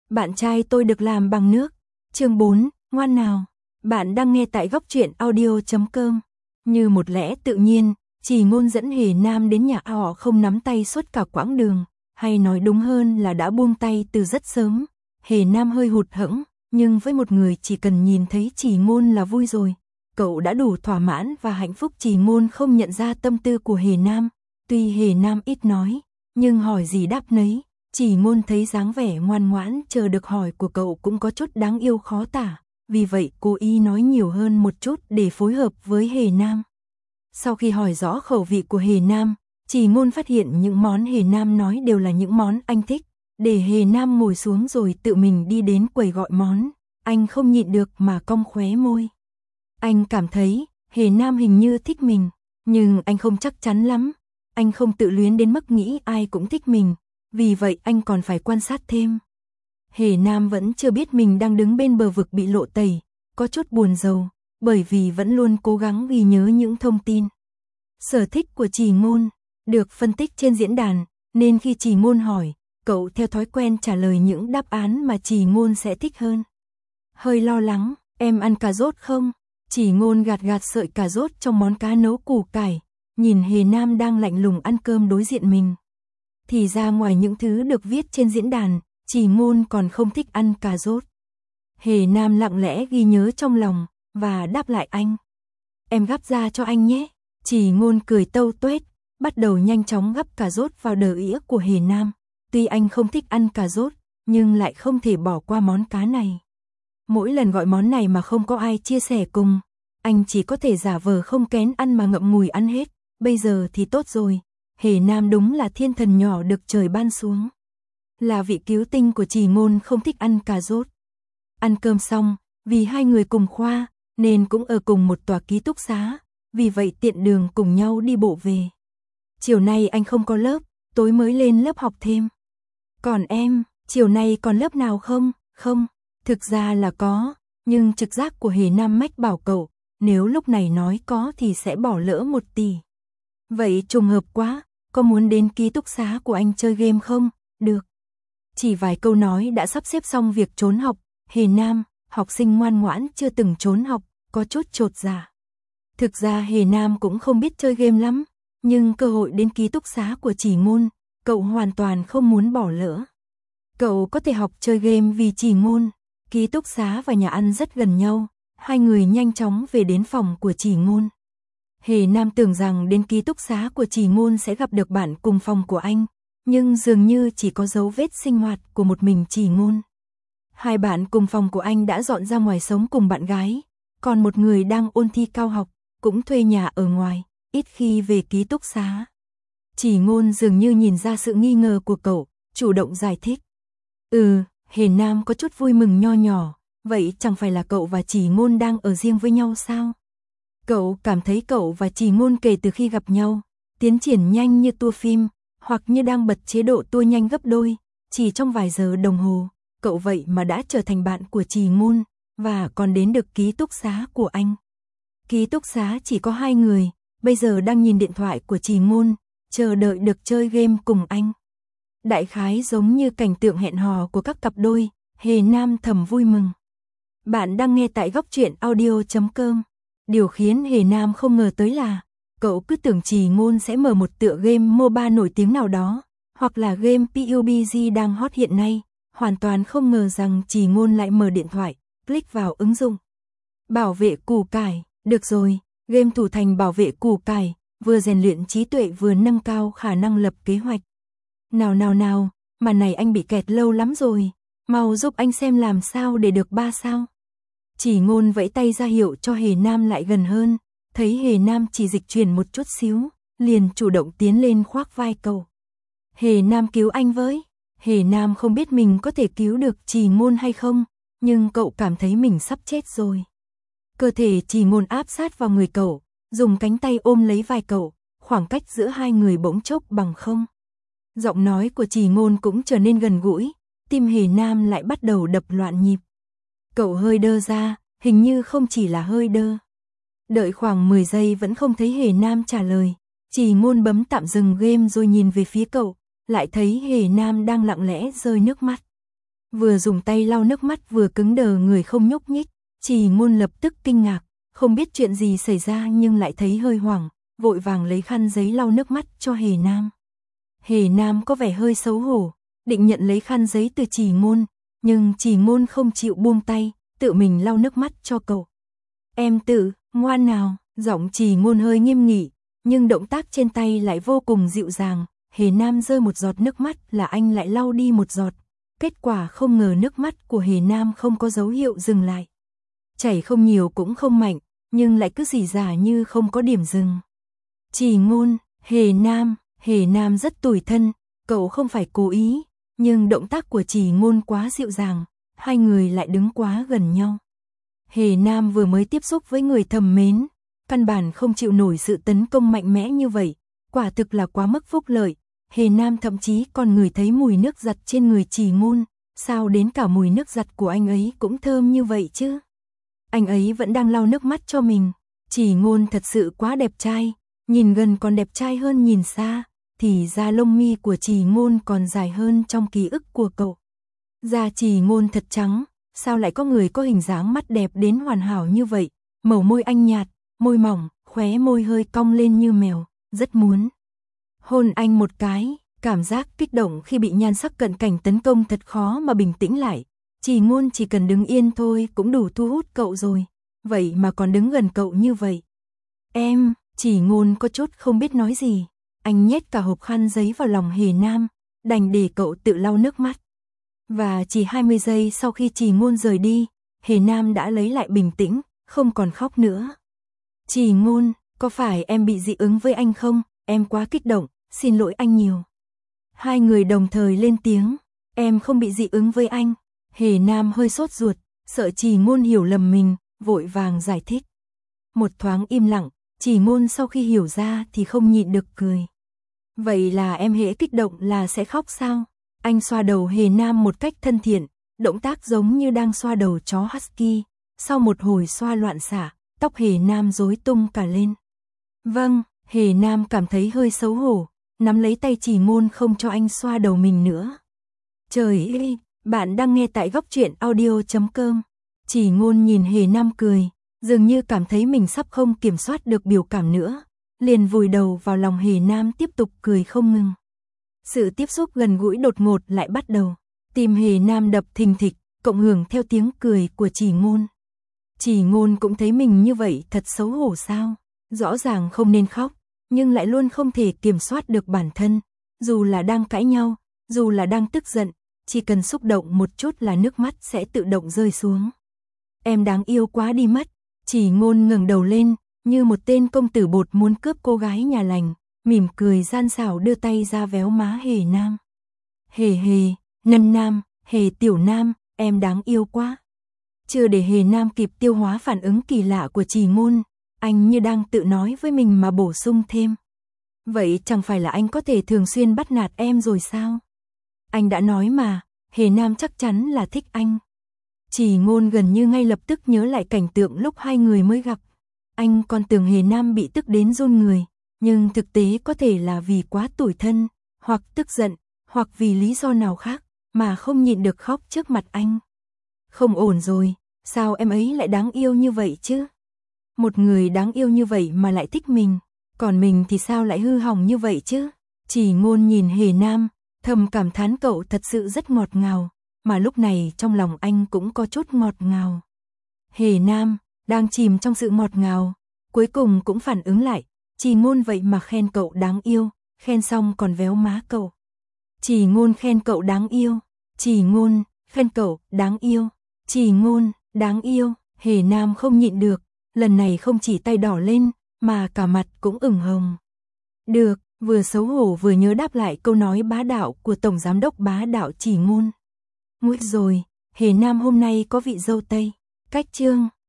Bạn trai tôi được làm bằng nước. Chương 4, ngoan nào. Bạn đang nghe tại góc truyện audio.com. Như một lẽ tự nhiên, Trì Ngôn dẫn Hề Nam đến nhà họ không nắm tay suốt cả quãng đường, hay nói đúng hơn là đã buông tay từ rất sớm. Hề Nam hơi hụt hẫng, nhưng với một người chỉ cần nhìn thấy Trì Ngôn là vui rồi. Cậu đã đủ thỏa mãn và hạnh phúc. Trì Ngôn không nhận ra tâm tư của Hề Nam, tuy Hề Nam ít nói, nhưng hỏi gì đáp nấy. Trì Ngôn thấy dáng vẻ ngoan ngoãn chờ được hỏi của cậu cũng có chút đáng yêu khó tả, vì vậy cố ý nói nhiều hơn một chút để phối hợp với Hề Nam. Sau khi hỏi rõ khẩu vị của Hề Nam, Trì Ngôn phát hiện những món Hề Nam nói đều là những món anh thích, để Hề Nam ngồi xuống rồi tự mình đi đến quầy gọi món. Anh không nhịn được mà cong khóe môi. Anh cảm thấy Hề Nam hình như thích mình, nhưng anh không chắc chắn lắm. Anh không tự luyến đến mức nghĩ ai cũng thích mình, vì vậy anh còn phải quan sát thêm. Hề Nam vẫn chưa biết mình đang đứng bên bờ vực bị lộ tẩy, có chút buồn rầu, bởi vì vẫn luôn cố gắng ghi nhớ những thông tin. Sở thích của Trì Ngôn được phân tích trên diễn đàn, nên khi Trì Ngôn hỏi, cậu theo thói quen trả lời những đáp án mà Trì Ngôn sẽ thích hơn. Hơi lo lắng, em ăn cà rốt không? Trì Ngôn gạt gạt sợi cà rốt trong món cá nấu củ cải, nhìn Hề Nam đang lạnh lùng ăn cơm đối diện mình. Thì ra ngoài những thứ được viết trên diễn đàn, Trì Ngôn còn không thích ăn cà rốt. Hề Nam lặng lẽ ghi nhớ trong lòng, và đáp lại anh. Em gắp ra cho anh nhé. Trì Ngôn cười tâu tuét, bắt đầu nhanh chóng gắp cà rốt vào đờ ĩa của Hề Nam. Tuy anh không thích ăn cà rốt, nhưng lại không thể bỏ qua món cá này. Mỗi lần gọi món này mà không có ai chia sẻ cùng, anh chỉ có thể giả vờ không kén ăn mà ngậm ngùi ăn hết. Bây giờ thì tốt rồi, Hề Nam đúng là thiên thần nhỏ được trời ban xuống. Là vị cứu tinh của Trì Ngôn không thích ăn cà rốt. Ăn cơm xong, vì hai người cùng khoa, nên cũng ở cùng một tòa ký túc xá, vì vậy tiện đường cùng nhau đi bộ về. Chiều nay anh không có lớp, tối mới lên lớp học thêm. Còn em, chiều nay còn lớp nào không? Không, thực ra là có, nhưng trực giác của Hề Nam mách bảo cậu, nếu lúc này nói có thì sẽ bỏ lỡ 1 tỷ. Vậy trùng hợp quá, có muốn đến ký túc xá của anh chơi game không? Được. Chỉ vài câu nói đã sắp xếp xong việc trốn học. Hề Nam, học sinh ngoan ngoãn chưa từng trốn học, có chút chột dạ. Thực ra Hề Nam cũng không biết chơi game lắm, nhưng cơ hội đến ký túc xá của Trì Ngôn, cậu hoàn toàn không muốn bỏ lỡ. Cậu có thể học chơi game vì Trì Ngôn, ký túc xá và nhà ăn rất gần nhau, hai người nhanh chóng về đến phòng của Trì Ngôn. Hề Nam tưởng rằng đến ký túc xá của Trì Ngôn sẽ gặp được bạn cùng phòng của anh, nhưng dường như chỉ có dấu vết sinh hoạt của một mình Trì Ngôn. Hai bạn cùng phòng của anh đã dọn ra ngoài sống cùng bạn gái, còn một người đang ôn thi cao học, cũng thuê nhà ở ngoài, ít khi về ký túc xá. Trì Ngôn dường như nhìn ra sự nghi ngờ của cậu, chủ động giải thích. Hề Nam có chút vui mừng nho nhỏ, vậy chẳng phải là cậu và Trì Ngôn đang ở riêng với nhau sao? Cậu cảm thấy cậu và Trì Ngôn kể từ khi gặp nhau, tiến triển nhanh như tua phim, hoặc như đang bật chế độ tua nhanh gấp đôi, chỉ trong vài giờ đồng hồ, cậu vậy mà đã trở thành bạn của Trì Ngôn, và còn đến được ký túc xá của anh. Ký túc xá chỉ có 2 người, bây giờ đang nhìn điện thoại của Trì Ngôn, chờ đợi được chơi game cùng anh. Đại khái giống như cảnh tượng hẹn hò của các cặp đôi, Hề Nam thầm vui mừng. Bạn đang nghe tại góc truyện audio.com. Điều khiến Hề Nam không ngờ tới là, cậu cứ tưởng Trì Ngôn sẽ mở một tựa game MOBA nổi tiếng nào đó, hoặc là game PUBG đang hot hiện nay, hoàn toàn không ngờ rằng Trì Ngôn lại mở điện thoại, click vào ứng dụng. Bảo vệ củ cải, được rồi, game thủ thành bảo vệ củ cải, vừa rèn luyện trí tuệ vừa nâng cao khả năng lập kế hoạch. Nào, màn này anh bị kẹt lâu lắm rồi, mau giúp anh xem làm sao để được 3 sao. Trì Ngôn vẫy tay ra hiệu cho Hề Nam lại gần hơn, thấy Hề Nam chỉ dịch chuyển một chút xíu, liền chủ động tiến lên khoác vai cậu. Hề Nam cứu anh với. Hề Nam không biết mình có thể cứu được Trì Ngôn hay không, nhưng cậu cảm thấy mình sắp chết rồi. Cơ thể Trì Ngôn áp sát vào người cậu, dùng cánh tay ôm lấy vai cậu, khoảng cách giữa hai người bỗng chốc bằng không. Giọng nói của Trì Ngôn cũng trở nên gần gũi, tim Hề Nam lại bắt đầu đập loạn nhịp. Cậu hơi đơ ra, hình như không chỉ là hơi đơ. Đợi khoảng 10 giây vẫn không thấy Hề Nam trả lời, Trì Ngôn bấm tạm dừng game rồi nhìn về phía cậu, lại thấy Hề Nam đang lặng lẽ rơi nước mắt. Vừa dùng tay lau nước mắt vừa cứng đờ người không nhúc nhích, Trì Ngôn lập tức kinh ngạc, không biết chuyện gì xảy ra nhưng lại thấy hơi hoảng, vội vàng lấy khăn giấy lau nước mắt cho Hề Nam. Hề Nam có vẻ hơi xấu hổ, định nhận lấy khăn giấy từ Trì Ngôn, nhưng Trì Ngôn không chịu buông tay, tự mình lau nước mắt cho cậu. Em tự, ngoan nào, giọng Trì Ngôn hơi nghiêm nghị, nhưng động tác trên tay lại vô cùng dịu dàng. Hề Nam rơi một giọt nước mắt là anh lại lau đi một giọt. Kết quả không ngờ nước mắt của Hề Nam không có dấu hiệu dừng lại. Chảy không nhiều cũng không mạnh, nhưng lại cứ rỉ rả như không có điểm dừng. Trì Ngôn, Hề Nam rất tủi thân, cậu không phải cố ý, nhưng động tác của Trì Ngôn quá dịu dàng, hai người lại đứng quá gần nhau. Hề Nam vừa mới tiếp xúc với người thầm mến, căn bản không chịu nổi sự tấn công mạnh mẽ như vậy, quả thực là quá mức phúc lợi. Hề Nam thậm chí còn ngửi thấy mùi nước giặt trên người Trì Ngôn, sao đến cả mùi nước giặt của anh ấy cũng thơm như vậy chứ? Anh ấy vẫn đang lau nước mắt cho mình. Trì Ngôn thật sự quá đẹp trai, nhìn gần còn đẹp trai hơn nhìn xa, thì da lông mi của Trì Ngôn còn dài hơn trong ký ức của cậu. Da Trì Ngôn thật trắng, sao lại có người có hình dáng mắt đẹp đến hoàn hảo như vậy, màu môi anh nhạt, môi mỏng, khóe môi hơi cong lên như mèo, rất muốn hôn anh một cái. Cảm giác kích động khi bị nhan sắc cận cảnh tấn công thật khó mà bình tĩnh lại. Trì Ngôn chỉ cần đứng yên thôi cũng đủ thu hút cậu rồi, vậy mà còn đứng gần cậu như vậy. Em, Trì Ngôn có chút không biết nói gì, anh nhét cả hộp khăn giấy vào lòng Hề Nam, đành để cậu tự lau nước mắt. Và chỉ 20 giây sau khi Trì Ngôn rời đi, Hề Nam đã lấy lại bình tĩnh, không còn khóc nữa. Trì Ngôn, có phải em bị dị ứng với anh không? Em quá kích động, xin lỗi anh nhiều. Hai người đồng thời lên tiếng, em không bị dị ứng với anh. Hề Nam hơi sốt ruột, sợ Trì Ngôn hiểu lầm mình, vội vàng giải thích. Một thoáng im lặng, Trì Ngôn sau khi hiểu ra thì không nhịn được cười. Vậy là em hễ kích động là sẽ khóc sao? Anh xoa đầu Hề Nam một cách thân thiện, động tác giống như đang xoa đầu chó husky. Sau một hồi xoa loạn xạ, tóc Hề Nam rối tung cả lên. Vâng, Hề Nam cảm thấy hơi xấu hổ, nắm lấy tay Trì Ngôn không cho anh xoa đầu mình nữa. Trời ơi, bạn đang nghe tại góc truyện audio.com. Trì Ngôn nhìn Hề Nam cười, dường như cảm thấy mình sắp không kiểm soát được biểu cảm nữa, liền vùi đầu vào lòng Hề Nam tiếp tục cười không ngừng. Sự tiếp xúc gần gũi đột ngột lại bắt đầu, tim Hề Nam đập thình thịch, cộng hưởng theo tiếng cười của Trì Ngôn. Trì Ngôn cũng thấy mình như vậy thật xấu hổ sao, rõ ràng không nên khóc, nhưng lại luôn không thể kiểm soát được bản thân, dù là đang cãi nhau, dù là đang tức giận, chỉ cần xúc động một chút là nước mắt sẽ tự động rơi xuống. Em đáng yêu quá đi mất. Trì Ngôn ngẩng đầu lên, như một tên công tử bột muốn cướp cô gái nhà lành, mỉm cười gian xảo đưa tay ra véo má Hề Nam. Hề hề, Nân Nam, Hề tiểu Nam, em đáng yêu quá. Chưa để Hề Nam kịp tiêu hóa phản ứng kỳ lạ của Trì Ngôn, anh như đang tự nói với mình mà bổ sung thêm. Vậy chẳng phải là anh có thể thường xuyên bắt nạt em rồi sao? Anh đã nói mà, Hề Nam chắc chắn là thích anh. Trì Ngôn gần như ngay lập tức nhớ lại cảnh tượng lúc hai người mới gặp. Anh còn tưởng Hề Nam bị tức đến run người, nhưng thực tế có thể là vì quá tủi thân, hoặc tức giận, hoặc vì lý do nào khác, mà không nhịn được khóc trước mặt anh. Không ổn rồi, sao em ấy lại đáng yêu như vậy chứ? Một người đáng yêu như vậy mà lại thích mình, còn mình thì sao lại hư hỏng như vậy chứ? Trì Ngôn nhìn Hề Nam, thầm cảm thán cậu thật sự rất ngọt ngào, mà lúc này trong lòng anh cũng có chút ngọt ngào. Hề Nam, đang chìm trong sự ngọt ngào, cuối cùng cũng phản ứng lại, Trì Ngôn vậy mà khen cậu đáng yêu, khen xong còn véo má cậu. Trì Ngôn khen cậu đáng yêu, Trì Ngôn, khen cậu đáng yêu, Trì Ngôn, đáng yêu, Hề Nam không nhịn được, lần này không chỉ tay đỏ lên, mà cả mặt cũng ửng hồng. Được, vừa xấu hổ vừa nhớ đáp lại câu nói bá đạo của Tổng Giám đốc bá đạo Trì Ngôn. Nguy rồi, Hề Nam hôm nay có vị dâu Tây. Cách chương